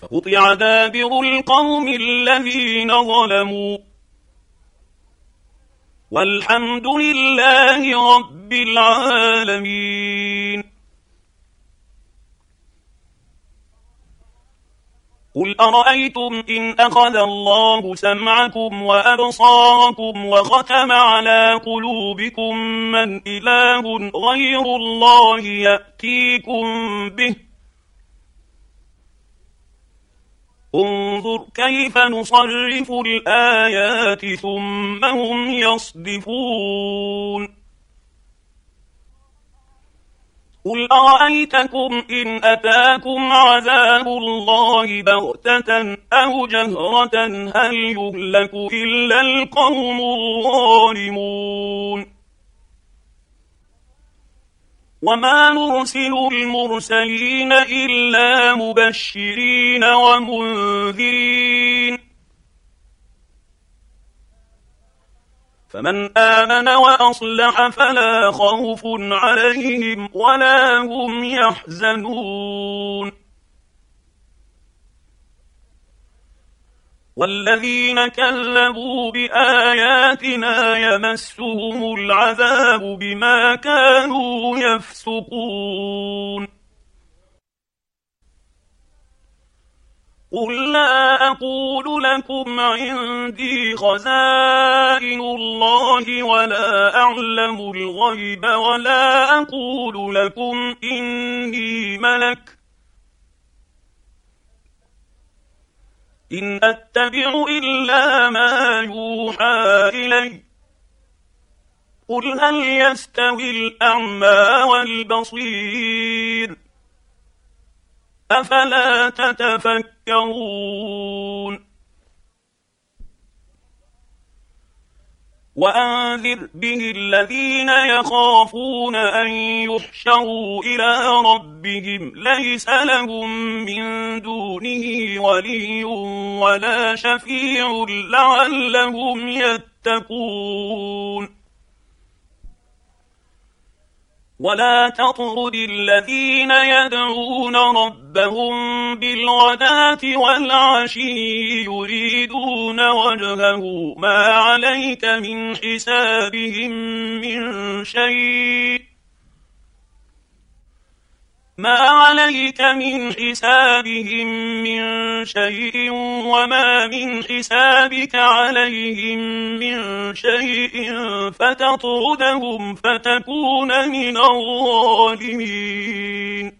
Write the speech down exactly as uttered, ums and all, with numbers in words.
فقطع دابر القوم الذين ظلموا والحمد لله رب العالمين. قل أرأيتم إن أخذ الله سمعكم وأبصاركم وختم على قلوبكم من إله غير الله يأتيكم به انظر كيف نصرف الآيات ثم هم يصدفون. قل أرأيتكم إن أتاكم عذاب الله بغتة أو جهرة هل يهلك إلا القوم الظالمون. وما نرسل المرسلين إلا مبشرين ومنذرين فمن آمن وأصلح فلا خوف عليهم ولا هم يحزنون. والذين كذبوا بآياتنا يمسهم العذاب بما كانوا يفسقون. قل لا أقول لكم عندي خزائن الله ولا أعلم الغيب ولا أقول لكم إني ملك إن أتبع إلا ما يوحى إلي قل هل يستوي الأعمى والبصير أفلا تتفكرون. وأنذر به الذين يخافون أن يحشروا إلى ربهم ليس لهم من دونه ولي ولا شفيع لعلهم يتقون. ولا تطرد الذين يدعون ربهم بالغداة والعشي يريدون وجهه ما عليك من حسابهم من شيء ما عليك من حسابهم من شيء وما من حسابك عليهم من شيء فتطردهم فتكون من الظالمين.